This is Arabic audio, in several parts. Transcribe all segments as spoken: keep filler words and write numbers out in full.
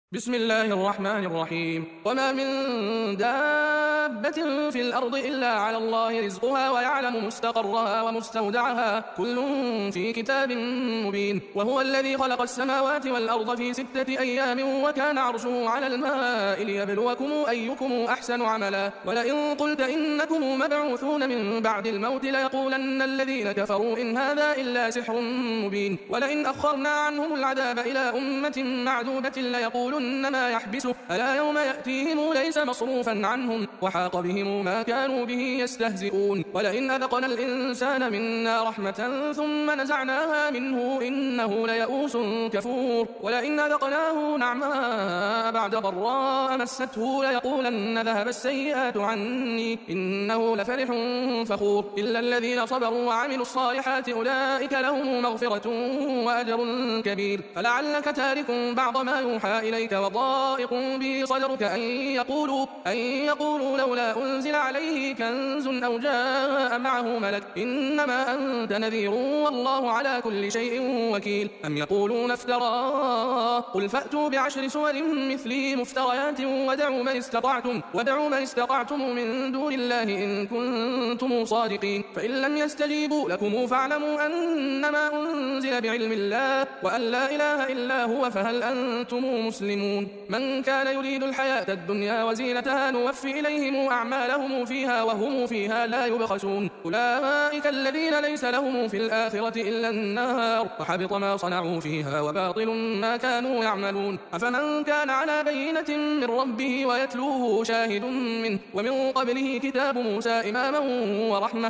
بسم الله الرحمن الرحيم. وما من دابة في الأرض إلا على الله رزقها ويعلم مستقرها ومستودعها كل في كتاب مبين. وهو الذي خلق السماوات والأرض في ستة أيام وكان عرشه على الماء ليبلوكم أيكم أحسن عملا. ولئن قلت إنكم مبعوثون من بعد الموت ليقولن الذين كفروا إن هذا إلا سحر مبين. ولئن أخرنا عنهم العذاب إلى أمة معدودة ليقولن ما يحبسه ألا يوم يأتيهم ليس مصروفا عنهم وحاق بهم ما كانوا به يستهزئون. ولئن أذقنا الإنسان منا رحمة ثم نزعناها منه إنه ليئوس كفور. ولئن أذقناه نعماء بعد ضراء مسته ليقولن ذهب السيئات عني إنه لفرح فخور. إلا الذين صبروا وعملوا الصالحات أولئك لهم مغفرة وأجر كبير. فلعلك تارك بعض ما يوحى إليك وضائق به صدرك أن يقولوا, أن يقولوا لولا أنزل عليه كنز أو جاء معه ملك إنما أنت نذير والله على كل شيء وكيل. أم يقولون افتراه قل فأتوا بعشر سور مثله مفتريات ودعوا من استطعتم, ودعوا من استطعتم من دون الله إن كنتم صادقين. فإن لم يستجيبوا لكم فاعلموا أنما أنزل بعلم الله وأن لا إله إلا هو فهل أنتم مسلمون. من كان يريد الحياة الدنيا وزينتها نوفي إليهم أعمالهم فيها وهم فيها لا يبخسون. أولئك الذين ليس لهم في الآخرة إلا النار وحبط ما صنعوا فيها وباطل ما كانوا يعملون. أفمن كان على بينة من ربه ويتلوه شاهد منه ومن قبله كتاب موسى إماما ورحمة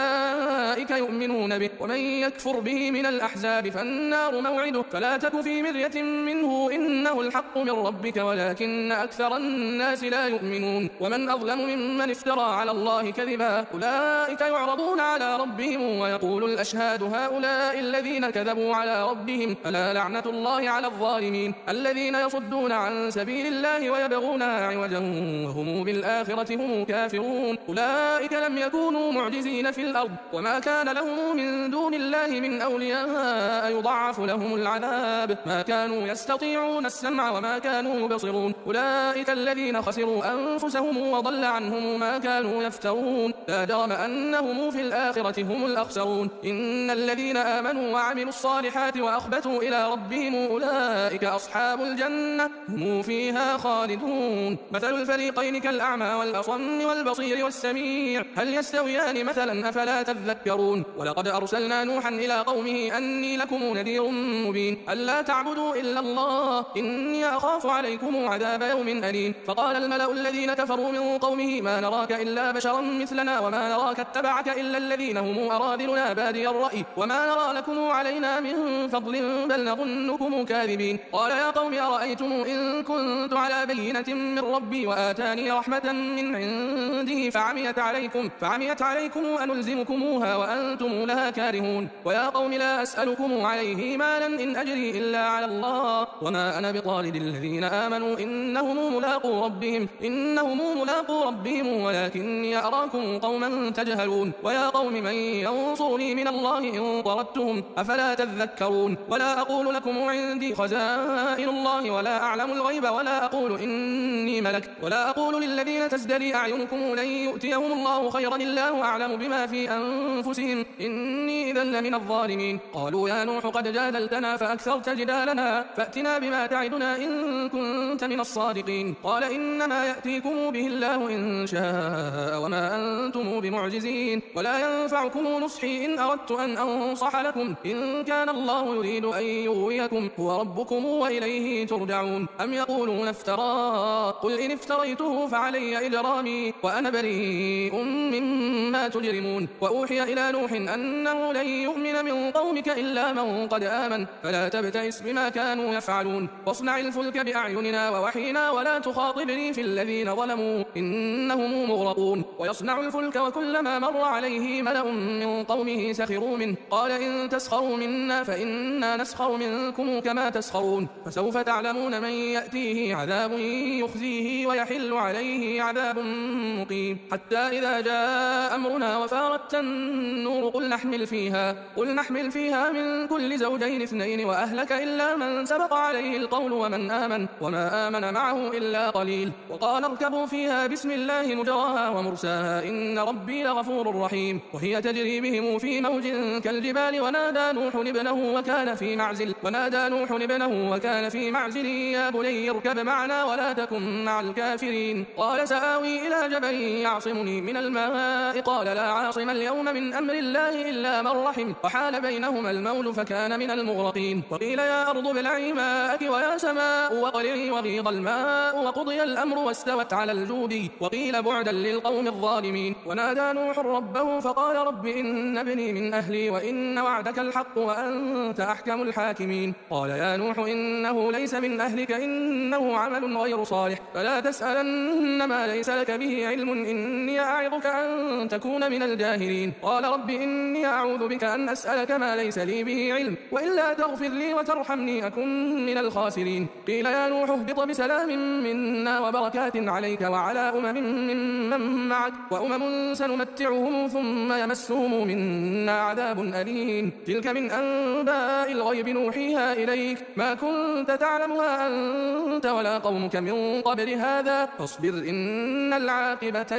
أولئك يؤمنون به. ومن يكفر به من الأحزاب فالنار موعده فلا تك في مرية منه إنه الحق من ربك ولكن أكثر الناس لا يؤمنون. ومن أظلم ممن افترى على الله كذبا أولئك يعرضون على ربهم ويقول الأشهاد هؤلاء الذين كذبوا على ربهم ألا لعنة الله على الظالمين الذين يصدون عن سبيل الله ويبغونها عوجا وهم بالآخرة هم كافرون. أولئك لم يكونوا معجزين في الأرض وما كان لهم من دون الله من أولياء يضعف لهم العذاب ما كانوا يستطيعون السمع وما كانوا يبصرون. أولئك الذين خسروا أنفسهم وضل عنهم ما كانوا يفترون لا جرم أنهم في الآخرة هم الأخسرون. إن الذين آمنوا وعملوا الصالحات وأخبتوا إلى ربهم أولئك أصحاب الجنة هم فيها خالدون. مثل الفريقين كالأعمى والأصم والبصير والسميع هل يستويان مثلا أفلا تذكرون. ولقد أرسلنا نوحا إلى قومه أني لكم نذير مبين ألا تعبدوا إلا الله إني أخاف عليكم عذاب يوم أليم. فقال الملأ الذين كفروا من قومه ما نراك إلا بشرا مثلنا وما نراك اتبعك إلا الذين هم أراذلنا بادي الرأي وما نرى لكم علينا من فضل بل نظنكم كاذبين. قال يا قوم أرأيتم إن كنت على بينة من ربي وآتاني رحمة من عنده فعميت عليكم, فعميت عليكم أنلزمكموها وأنتم لها كارهون. ويا قوم لا أسألكم عليه مالا إن أجري إلا على الله وما أنا بطارد الذين آمنوا إنهم ملاقو ربهم, إنهم ملاقو ربهم ولكني أراكم قوما تجهلون. ويا قوم من ينصرني من الله إن طردتهم أفلا تذكرون. ولا أقول لكم عندي خزائن الله ولا أعلم الغيب ولا أقول إني ملك ولا أقول للذين تزدري أعينكم لن يؤتيهم الله خيرا الله أعلم بما في أنفسهم إني إذا لمن الظالمين. قالوا يا نوح قد جادلتنا فأكثرت جدالنا فأتنا بما تعدنا إن كنت من الصادقين. قال إنما يأتيكم به الله إن شاء وما أنتم بمعجزين ولا ينفعكم نصحي إن أردت أن أنصح لكم إن كان الله يريد أن يغويكم هو ربكم وإليه ترجعون. أم يقولون افتراه قل إن افتريته فعلي إجرامي وأنا بريء مما تجرمون. وأوحي إلى نوح أنه لن يؤمن من قومك إلا من قد آمن فلا تبتئس بما كانوا يفعلون واصنع الفلك بأعيننا ووحينا ولا تخاطبني في الذين ظلموا إنهم مغرقون. ويصنع الفلك وكلما مر عليه ملأ من قومه سخروا منه قال إن تسخروا منا فإنا نسخر منكم كما تسخرون. فسوف تعلمون من يأتيه عذاب يخزيه ويحل عليه عذاب مقيم. حتى إذا جاء أمرنا وفارت النور قل نحمل فيها, قل نحمل فيها من كل زوجين اثنين وأهلك إلا من سبق عليه القول ومن آمن وما وما آمن معه إلا قليل. وقال اركبوا فيها بسم الله مجراها ومرساها إن ربي لغفور رحيم. وهي تجري بهم في موج كالجبال ونادى نوح ابنه وكان في معزل ونادى نوح ابنه وكان في معزل يا بني اركب معنا ولا تكن مع الكافرين. قال سآوي إلى جبل يعصمني من الماء قال لا عاصم اليوم من أمر الله إلا من رحم وحال بينهما الموج فكان من المغرقين. وقيل يا أرض ابلعي ماءك ويا سماء وقلعي وغيض الماء وقضي الأمر واستوت على الجودي وقيل بعدا للقوم الظالمين. ونادى نوح ربه فقال رب إن ابني من أهلي وإن وعدك الحق وأنت أحكم الحاكمين. قال يا نوح إنه ليس من أهلك إنه عمل غير صالح فلا تسألن ما ليس لك به علم إني أعظك أن تكون من الجاهلين. قال رب إني أعوذ بك أن أسألك ما ليس لي به علم وإلا تغفر لي وترحمني أكن من الخاسرين. قيل يا نوح اهبط بسلام منا وبركات عليك وعلى أمم ممن معك وأمم سنمتعهم ثم يمسهم منا عذاب أليم. تلك من أنباء الغيب نوحيها إليك ما كنت تعلمها أنت ولا قومك من قبل هذا فاصبر إن العاقبة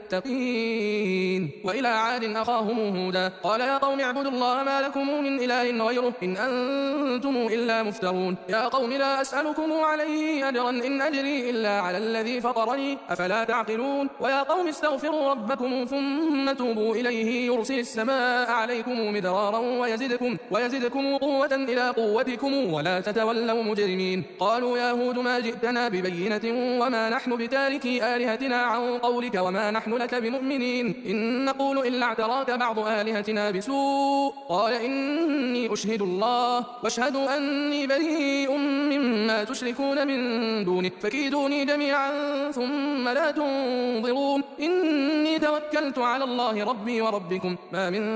للمتقين. وإلى عاد أخاهم هودا قال يا قوم اعبدوا الله ما لكم من إله غيره إن أنتم إلا مفترون. يا قوم لا أسألكم عليه أجرا إن أجري إلا على الذي فطرني أفلا تعقلون. ويا قوم استغفروا ربكم ثم توبوا إليه يرسل السماء عليكم مدرارا ويزدكم, ويزدكم قوة إلى قوتكم ولا تتولوا مجرمين. قالوا يا هود ما جئتنا ببينة وما نحن بتاركي آلهتنا عن قولك وما نحن لك بمؤمنين إن نقول إلا اعتراك بعض آلهتنا بسوء. قال إني أشهد الله واشهدوا أني بريء مما تشركون من دونه فكيدوني جميعا ثم لا تنظرون. إني توكلت على الله ربي وربكم ما من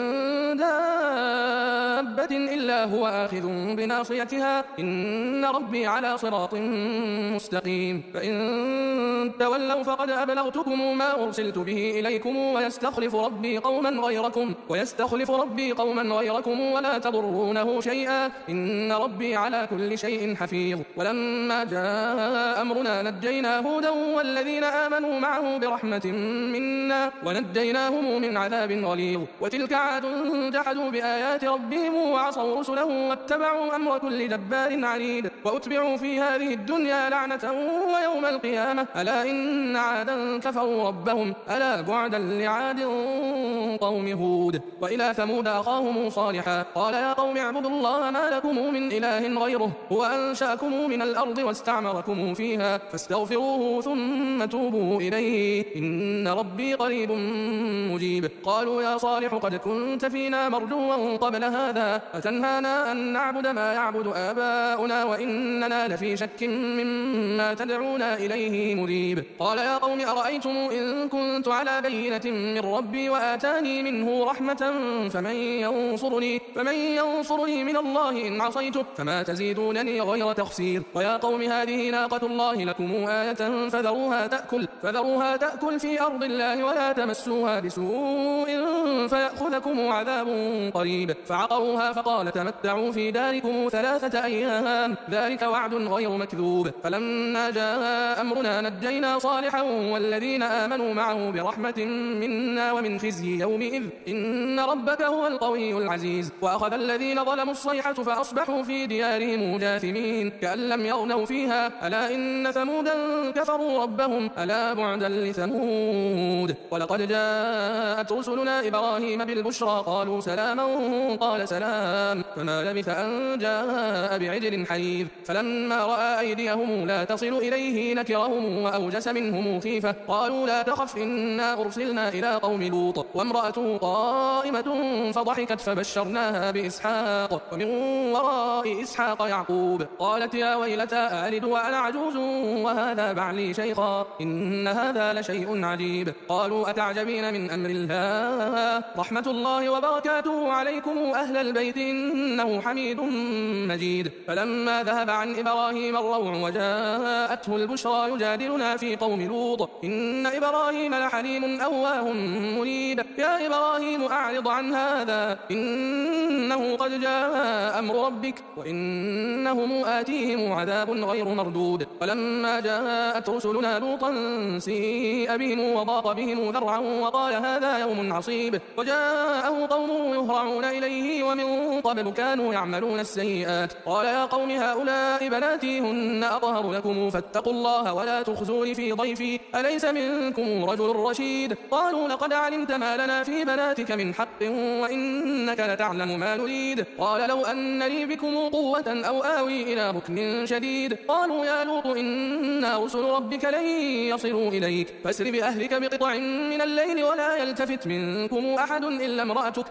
دابة إلا هو آخذ بناصيتها إن ربي على صراط مستقيم. فإن تولوا فقد أبلغتكم ما أرسلت به إليكم ويستخلف ربي قوما غيركم ويستخلف ربي قوما غيركم ولا تضرونه شيئا إن ربي على كل شيء حفيظ. ولما جاء أمرنا نجينا هودا والذين آمنوا معه برحمة منا ونجيناهم من عذاب غليظ. وتلك عاد جحدوا بآيات ربهم وعصوا رسله واتبعوا أمر كل جبار عنيد وأتبعوا في هذه الدنيا لعنة ويوم القيامة ألا إن عادا كفروا ربهم ألا بعدا لعاد قوم هود. وإلى ثمود أخاهم صالحا قال يا قوم اعبدوا الله ما لكم من إله غيره هو أنشأكم من الأرض واستعمركم فيها فاستغفروه ثم توبوا إليه إن ربي قريب مجيب. قالوا يا صالح قد كنت فينا مرجوا قبل هذا أتنهانا أن نعبد ما يعبد آباؤنا وإننا لفي شك مما تدعونا إليه مريب. قال يا قوم أرأيتم إن كنت على بينة من ربي وآتاني منه رحمة فمن ينصرني, فمن ينصرني من الله إن عصيته فما تزيدونني غير تخسير. ويا قوم هذه ناقة الله لكم آية فذروها تأكل, فذروها تأكل في أرض الله ولا تمسوها بسوء فيأخذكم عذاب قريب. فعقروها فقال تمتعوا في داركم ثلاثة أيام ذلك وعد غير مكذوب. فلما جاء أمرنا نجينا صالحا والذين آمنوا معه برحمة منا ومن خزي يومئذ إن ربك هو القوي العزيز. وأخذ الذين ظلموا الصيحة فأصبحوا في ديارهم جاثمين كأن لم يغنوا فيها ألا إن ثمودا كفروا ربهم ألا بعدا لثمود. ولقد جاءت رسلنا إبراهيم بالبشرى قالوا سلاما قال سلام فما لبث أن جاء بعجل حنيذ. فلما رأى أيديهم لا تصل إليه نكرهم وأوجس منهم خيفة قالوا لا تخف إنا أرسلنا إلى قوم لوط وامرأته قائمة فضحكت فبشرناها بإسحاق ومن وراء إسحاق يعقوب قالت يا ويلتى ألد وأنا عجوز وهذا بعلي شيخا إن هذا لشيء عجيب. قالوا أتعجبين من أمر الله رحمة الله وبركاته عليكم أهل البيت إنه حميد مجيد. فلما ذهب عن إبراهيم الروع وجاءته البشرى يجادلنا في قوم لوط إن إبراهيم لحليم أواه منيب يا إبراهيم أعرض عن هذا إنه قد جاء أمر ربك وإنهم آتيهم عذاب غير مردود ولما جاءت رسلنا لوطا سيء بهم وضاق بهم ذرعا وقال هذا يوم عصيب وجاءه قومه يهرعون إليه ومن قبل كانوا يعملون السيئات قال يا قوم هؤلاء بناتي هن أطهر لكم فاتقوا الله ولا تخزوني في ضيفي أليس منكم رجل رشيد قالوا لقد علمت ما لنا في بناتك من حق وإنك لتعلم ما نريد قال لو أن لي بكم قوة أو آوي إلى ركن شديد قالوا يا لوط إنا رسل ربك لن يصلوا إليك فاسر بأهلك بقطع من الليل ولا يلتفت منكم أحد إلا امرأتك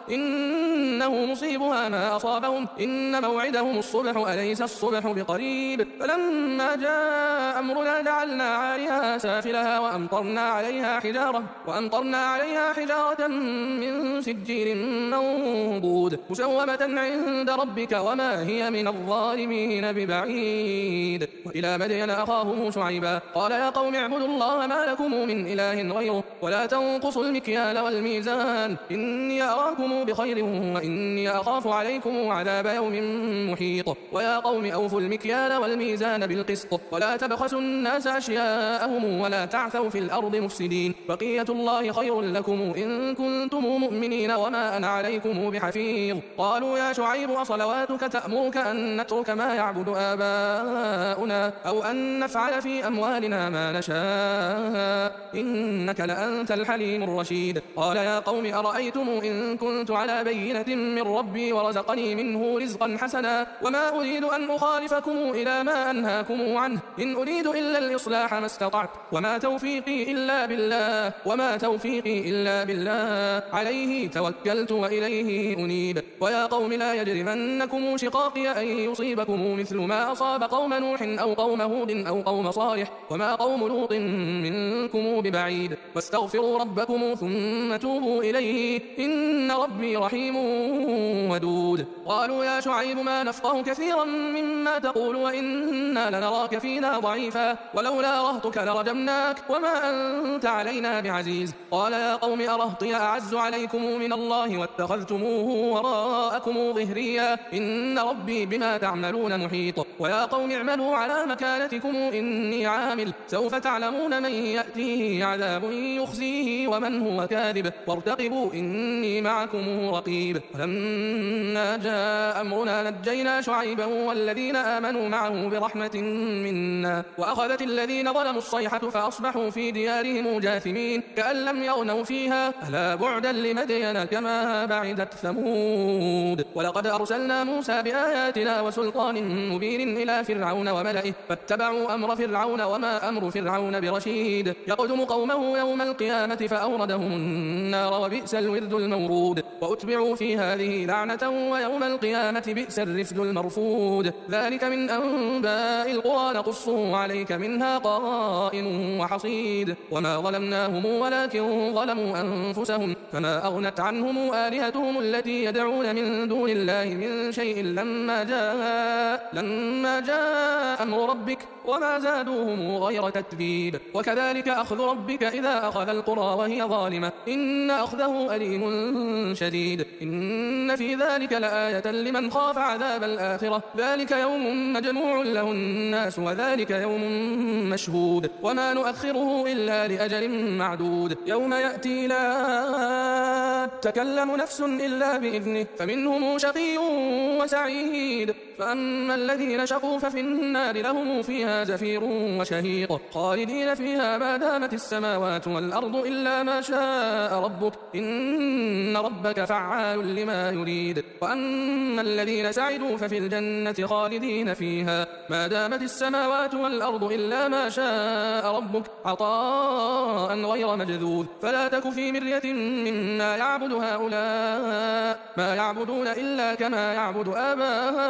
إنه مصيبها ما أصابهم إن موعدهم الصبح أليس الصبح بقريب فلما جاء أمرنا جعلنا عاليها سافلها وأمطرنا عليها حجارة وأمطرنا عليها حجارة من سجيل منضود مسومة عند ربك وما هي من الظالمين ببعيد وإلى مدين أخاهم شعيبا قال يا قوم اعبدوا الله ما لكم من إله غيره ولا تنقصوا المكيال والميزان إني أراكم بخير وإني أخاف عليكم عذاب يوم محيط ويا قوم أوفوا المكيال والميزان بالقسط ولا تبخسوا الناس أشياءهم ولا تعثوا في الأرض مفسدين بقية الله خير لكم إن كنتم مؤمنين وما أنا عليكم بحفيظ قالوا يا شعيب أصلواتك تأمرك أن نترك ما يعبد آباؤنا أو أن نفعل في أموالنا ما نشاء إنك لأنت الحليم الرشيد قال يا قوم أرأيتم إن كنت على بينة من ربي ورزقني منه رزقا حسنا وما أريد أن أخالفكم إلى ما أنهاكم عنه إن أريد إلا الإصلاح ما استطعت وما توفيقي إلا بالله وما توفيقي إلا بالله عليه توكلت وإليه أنيب ويا قوم لا يجرمنكم شقاقي أن يصيبكم مثل ما أصاب قوم نوح أو قوم هود أو قوم صالح وما قوم لوط منكم ببعيد واستغفروا ربكم ثم توبوا إليه إن ربي رحيم ودود قالوا يا شعيب ما نفقه كثيرا مما تقول وإنا لنراك فينا ضعيفا ولولا رهتك لرجمناك وما أنت علينا بعزيز قال يا قوم أرهطي أعز عليكم من الله واتخذتموه وراءكم ظهريا إن ربي بما تعملون محيط ويا قوم اعملوا على مكانتكم إني عامل سوف تعلمون من يأتيه عذاب يخزيه ومن هو كاذب وارتقبوا إني معكم رقيب ولما جاء أمرنا نجينا شعيبا والذين آمنوا معه برحمة منا وأخذت الذين ظلموا الصيحة فأصبحوا في ديارهم جاثمين كأن لم يغنوا فيها ألا بعدا لمدين كما بعدت ثمود ولقد أرسلنا موسى بآياتنا وسلطان مبين إلى فرعون وملئه فاتبعوا أمر فرعون وما أمر فرعون برشيد يقدم قومه يوم القيامة فأوردهم النار وبئس الورد المورود وأتبعوا في هذه لعنة ويوم القيامة بئس الرفد المرفود ذلك من أنباء القرى نقصه عليك منها قائم وحصيد وما ظلمناهم ولكن ظلموا أنفسهم فما أغنت عنهم آلهتهم التي يدعون من دون الله من شيء لما جاء لما جاء أمر ربك وما زادوهم غير تتبيب وكذلك أخذ ربك إذا أخذ القرى وهي ظالمة إن أخذه أليم شديد إن في ذلك لآية لمن خاف عذاب الآخرة ذلك يوم مجموع له الناس وذلك يوم مشهود وما نؤخره إلا لأجل معدود يوم يأتي لا تكلم نفس إلا بإذنه فمنهم شقي وسعيد فأما الذين شقوا ففي النار لهم فيها زفير وشهيق خالدين فيها ما دامت السماوات والأرض إلا ما شاء ربك إن ربك فعال لما يريد وأما الذين سعدوا ففي الجنة خالدين فيها ما دامت السماوات والأرض إلا ما شاء ربك عطاء غير مجذوذ فلا تك في مرية مما يعبد هؤلاء ما يعبدون إلا كما يعبد آباؤهم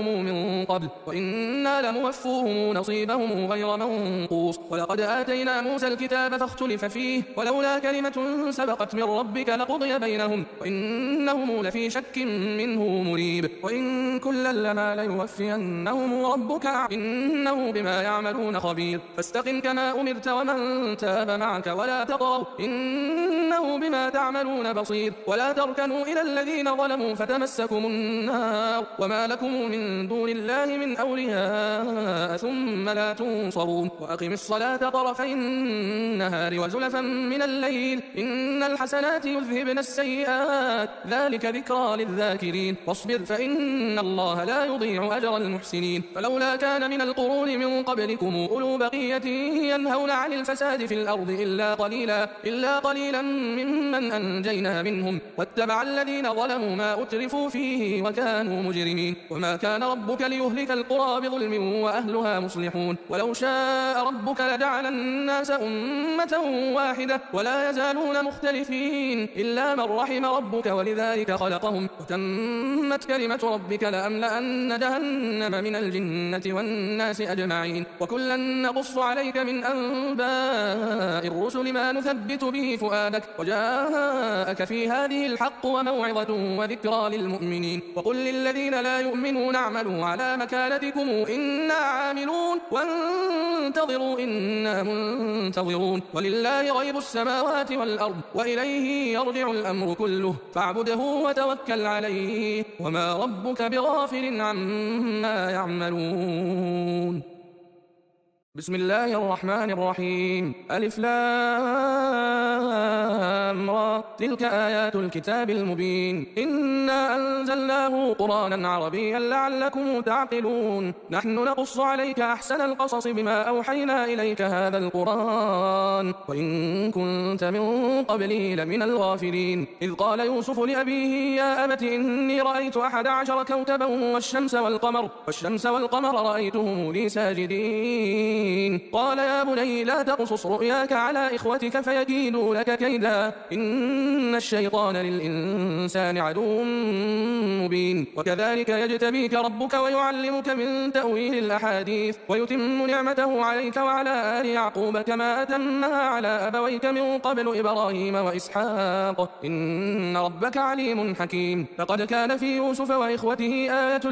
لهم من قبل وإنا لموفوهم نصيبهم غير منقوص. ولقد آتينا موسى الكتاب فاختلف فيه ولولا كلمة سبقت من ربك لقضي بينهم وإنهم لفي شك منه مريب. وإن كلا لما ليوفينهم ربك إنه بما يعملون خبير. فاستقم كما أمرت ومن تاب معك ولا تطغوا إنه بما تعملون بصير. ولا تركنوا إلى الذين ظلموا فتمسكم النار وما لكم من دون الله من أولياء ثم لا تنصرون. وأقم الصلاة طرفي النهار وزلفا من الليل إن الحسنات يذهبن السيئات ذلك ذكرى للذاكرين. واصبر فإن الله لا يضيع أجر المحسنين. فلولا كان من القرون من قبلكم أولو بقية ينهون عن الفساد في الأرض إلا قليلا, إلا قليلا ممن أنجينا منهم واتبع الذين ظلموا ما أترفوا فيه وكانوا مجرمين. وما كان ربك ليهلك القرى بظلم وأهلها مصلحون. ولو شاء ربك لجعل الناس أمة واحدة ولا يزالون مختلفين إلا من رحم ربك ولذلك خلقهم وتمت كلمة ربك لأملأن جهنم من الجنة والناس أجمعين. وكلا نقص عليك من أنباء الرسل ما نثبت به فؤادك وجاءك في هذه الحق وموعظة وذكرى للمؤمنين. وقل للذين لا يؤمنون اعملوا على مكانتكم إنا عاملون وانتظروا إنا منتظرون ولله غيب السماوات والأرض وإليه يرجع الأمر كله فاعبده وتوكل عليه وما ربك بغافل عما يعملون. بسم الله الرحمن الرحيم. ألف لام را تلك آيات الكتاب المبين إنا أنزلناه قرآنا عربيا لعلكم تعقلون. نحن نقص عليك أحسن القصص بما أوحينا إليك هذا القرآن وإن كنت من قبله لمن الغافلين. إذ قال يوسف لأبيه يا أبت إني رأيت أحد عشر كوكبا والشمس والقمر والشمس والقمر رأيتهم لي ساجدين. قال يا بني لا تقصص رؤياك على إخوتك فيكيدوا لك كيدا إن الشيطان للإنسان عدو مبين. وكذلك يجتبيك ربك ويعلمك من تأويل الأحاديث ويتم نعمته عليك وعلى آل يعقوب كما أتمها على أبويك من قبل إبراهيم وإسحاق إن ربك عليم حكيم. لقد كان في يوسف وإخوته آية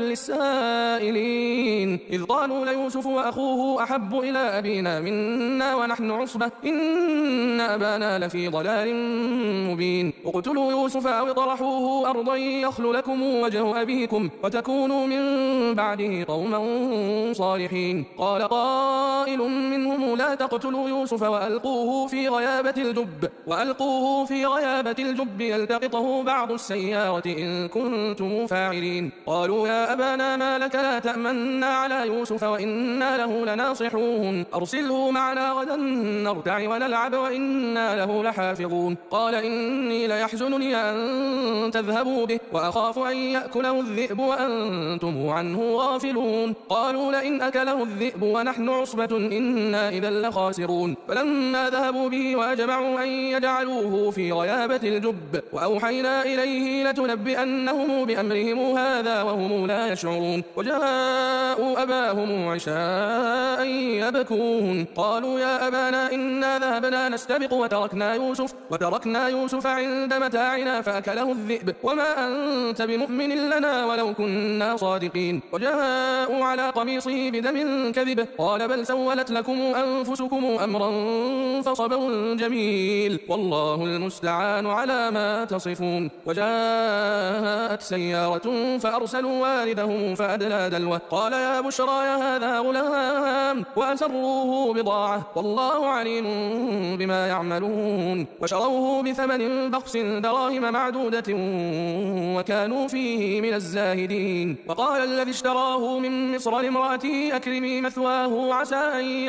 للسائلين إذ قالوا ليوسف وأخوه أحب إلى أبينا منا ونحن عصبة إن أبانا لفي ضلال مبين. اقتلوا يوسف أو اطرحوه أرضا يخل لكم وجه أبيكم وتكونوا من بعده قوما صالحين. قال قائل منهم لا تقتلوا يوسف وألقوه في غيابة الجب وألقوه في غيابة الجب يلتقطه بعض السيارة إن كنتم فاعلين. قالوا يا أبانا ما لك لا تأمنا على يوسف وإنا له لناصحون أرسله معنا غدا نرتع ونلعب وإنا له لحافظون. قال إني ليحزنني أن تذهبوا به وأخاف أن يأكله الذئب وأنتم عنه غافلون. قالوا لئن أكله الذئب ونحن عصبة إنا إذا لخاسرون. فلما ذهبوا به وأجمعوا أن يجعلوه في غيابة الجب وأوحينا إليه لتنبئنهم بأمرهم هذا وهم لا يشعرون. وجاءوا أباهم عشاء يبكون. قالوا يا أبانا إنا ذهبنا نستبق وتركنا يوسف وتركنا يوسف عند متاعنا فأكله الذئب وما أنت بمؤمن لنا ولو كنا صادقين. وجاءوا على قميصه بدم كذب قال بل سولت لكم أنفسكم أمرا فصبر جميل والله المستعان على ما تصفون. وجاءت سيارة فأرسلوا والدهم فأدلى دلوه قال يا بشرى يا هذا غلام وأسروه بضاعة والله عليم بما يعملون. وشروه بثمن بخس دراهم معدودة وكانوا فيه من الزاهدين. وقال الذي اشتراه من مصر لامرأته أكرمي مثواه عسى أن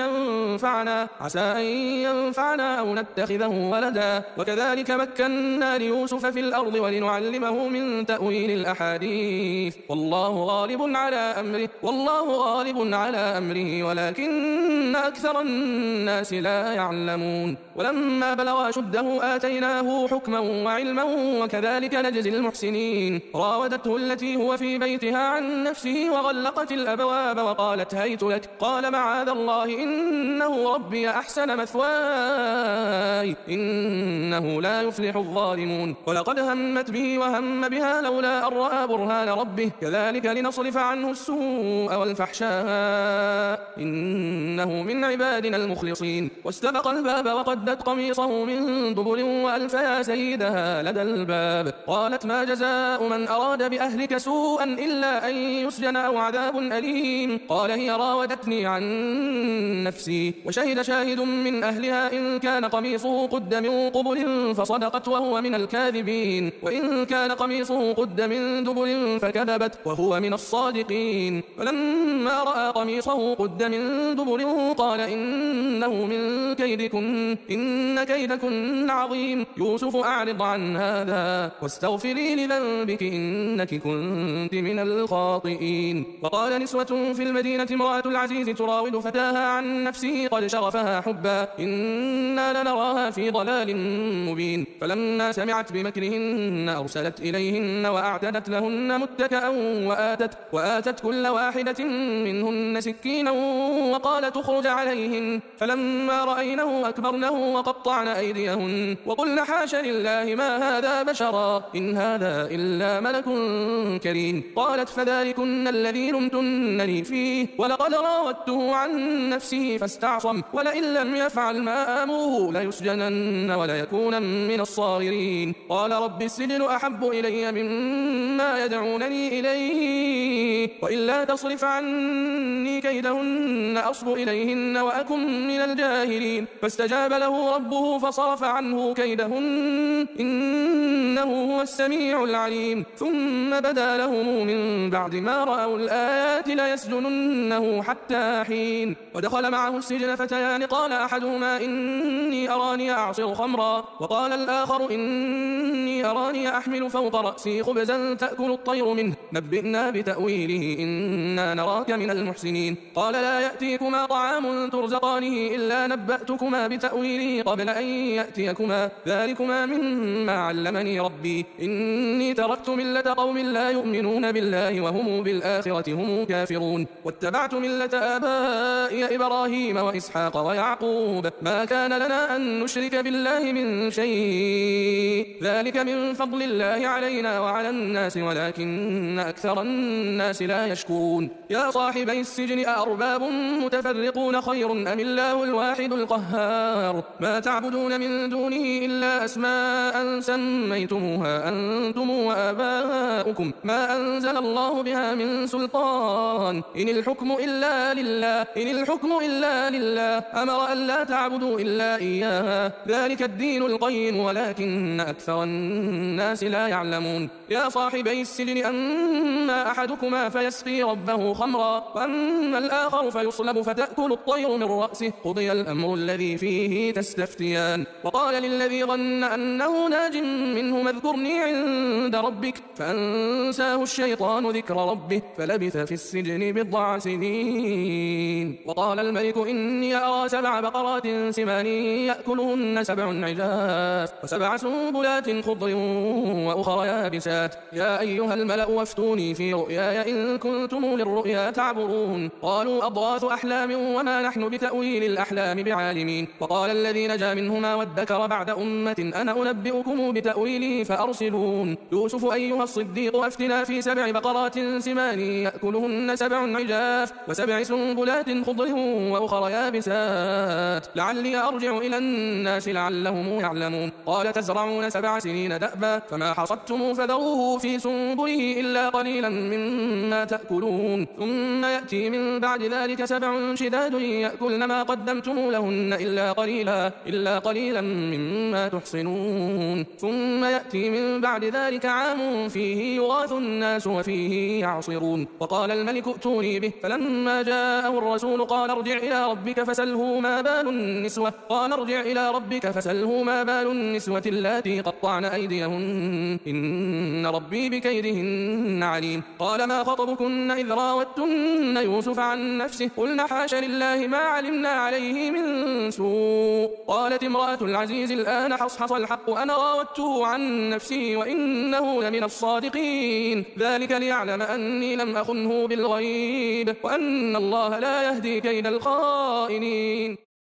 ينفعنا عسى أن ينفعنا أو نتخذه ولدا وكذلك مكنا ليوسف في الأرض ولنعلمه من تأويل الأحاديث والله غالب على أمره والله غالب على أمره ولكن أكثر الناس لا يعلمون ولما بلغ أشده آتيناه حكما وعلما وكذلك نجزي المحسنين راودته التي هو في بيتها عن نفسه وغلقت الأبواب وقالت هيت لك قال معاذ الله إنه ربي أحسن مثواي إنه لا يفلح الظالمون ولقد همت به وهم بها لولا أن رأى برهان ربه كذلك لنصرف عنه السوء والفحشاء إنه من عبادنا المخلصين واستبق الباب وقدت قميصه من دبر وألف يا سيدها لدى الباب قالت ما جزاء من أراد بأهلك سوءا إلا أن يسجن أو عذاب أليم قال هي راودتني عن نفسي وشهد شاهد من أهلها إن كان قميصه قد من قبل فصدقت وهو من الكاذبين وإن كان قميصه قد من دبر فكذبت وهو من الصادقين فلما رأى قميصه قد من دبر قال إنه من كيدكن إن كيدكن عظيم يوسف أعرض عن هذا واستغفري لذنبك إنك كنت من الخاطئين وقال نسوة في المدينة امرأة العزيز تراود فتاها عن نفسه قد شغفها حبا إنا لنراها في ضلال مبين فلما سمعت بمكرهن أرسلت إليهن وأعتدت لهن متكئا وآتت, وآتت كل واحدة منهن سكينا وقالت اخرج عليهن فلما رأينه أكبرنه وقطعن أيديهن وقلن حاش لله ما هذا بشرا إن هذا إلا ملك كريم قالت فذلكن الذي لمتنني فيه ولقد راودته عن نفسه فاستعصم ولئن لم يفعل ما آمره ليسجنن وليكون من الصاغرين قال رب السجن أحب إلي مما يدعونني إليه وإلا تصرف عني كيدهن أصب إليهن وأكن من الجاهلين فاستجاب له ربه فصرف عنه كيدهن إنه هو السميع العليم ثم بدا لهم من بعد ما رأوا الآيات ليسجننه حتى حين ودخل معه السجن فتيان قال أحدهما إني أراني أعصر خمرا وقال الآخر إني أراني أحمل فوق رأسي خبزا تأكل الطير منه نبئنا بتأويله إنا نراك من المحسنين قال لا يأتيكما طعام ترزقانه إلا نبأتكما بتأويله قبل أن يأتيكما ذلكما مما علمني ربي إني تركت ملة قوم لا يؤمنون بالله وهم بالآخرة هم كافرون واتبعت ملة آبائي إبراهيم وإسحاق ويعقوب ما كان لنا أن نشرك بالله من شيء ذلك من فضل الله علينا وعلى الناس ولكن أكثر الناس لا يشكرون يا صاحبي السجن أأرباب متفرقون خير أم الله الواحد القهار ما تعبدون من دونه إلا أسماء سميتموها أنتم وآباؤكم ما أنزل الله بها من سلطان إن الحكم إلا لله إن الحكم إلا لله أمر أن لا تعبدوا إلا إياه ذلك الدين القيم ولكن أكثر الناس لا يعلمون يا صاحبي السجن أما أحدكما فيسقي ربه خمرا وأما الآخر فيصلب فتأكل الطير من رأسه قضي الأمر الذي فيه تستفتيان وقال للذي ظن أنه ناج منه اذكرني عند ربك فأنساه الشيطان ذكر ربه فلبث في السجن بضع سنين وقال الملك إني أرى سبع بقرات سمان يأكلهن سبع عجاف وسبع سنبلات خضر وأخرى يابسات يا أيها الملأ وافتوني في رؤياي إن كنتم للرؤيا تعبرون قالوا أضغاث أحلام وما نحن بتأويل الأحلام بعالمين وقال الذي نجا منهما وادكر بعد أمة أنا أنبئكم بتأويله فأرسلون يوسف أيها الصديق أفتنا في سبع بقرات سمان يأكلهن سبع عجاف وسبع سنبلات خضر وأخرى يابسات لعلي أرجع إلى الناس لعلهم يعلمون قال تزرعون سبع سنين دأبا فما حصدتم فذروه في سنبله إلا قليلا مما تأكلون ثم يأتي من بعد ذلك سبع شداد يأكلن ما قدمتم لهن إلا قليلا إلا قليلا مما تحصنون ثم يأتي من بعد ذلك عام فيه يغاث الناس وفيه يعصرون وقال الملك ائتوني به فلما جاءه الرسول قال ارجع إلى ربك ربك فسله ما بال النسوة قال ارجع إلى ربك فسله ما بال النسوة اللاتي قطعن أيديهن إن ربي بكيدهن عليم قال ما خطبكن إذ راوتن يوسف عن نفسه قلن حاش لله ما علمنا عليه من سوء قالت امرأة العزيز الآن حصحص الحق أنا راودته عن نفسي وإنه لمن الصادقين ذلك ليعلم أني لم أخنه بالغيب وأن الله لا يهدي كيد الخائنين